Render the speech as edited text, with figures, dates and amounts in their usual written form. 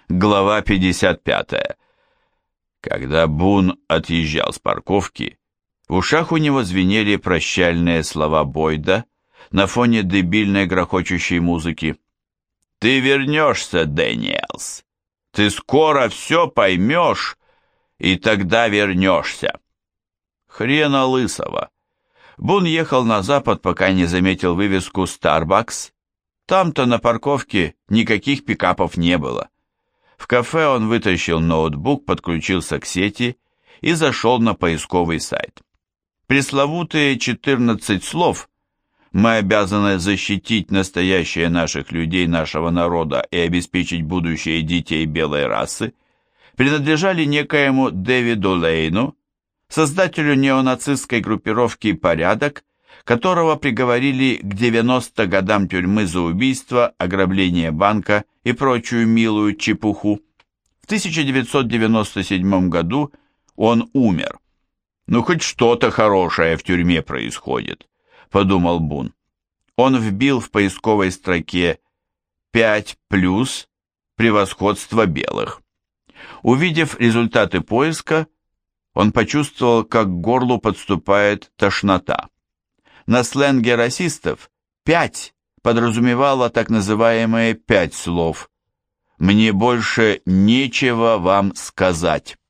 Глава 55. Когда Бун отъезжал с парковки, в ушах у него звенели прощальные слова Бойда на фоне дебильной грохочущей музыки. «Ты вернешься, Дэниелс! Ты скоро все поймешь, и тогда вернешься!» Хрена лысого! Бун ехал на запад, пока не заметил вывеску «Старбакс». Там-то на парковке никаких пикапов не было. В кафе он вытащил ноутбук, подключился к сети и зашел на поисковый сайт. Пресловутые 14 слов «Мы обязаны защитить настоящее наших людей, нашего народа и обеспечить будущее детей белой расы» принадлежали некоему Дэвиду Лейну, создателю неонацистской группировки «Порядок», которого приговорили к 90 годам тюрьмы за убийство, ограбление банка и прочую милую чепуху. В 1997 году он умер. «Ну, хоть что-то хорошее в тюрьме происходит», — подумал Бун. Он вбил в поисковой строке 5+, превосходство белых. Увидев результаты поиска, он почувствовал, как к горлу подступает тошнота. На сленге расистов «пять» подразумевало так называемые 5 слов. «Мне больше нечего вам сказать».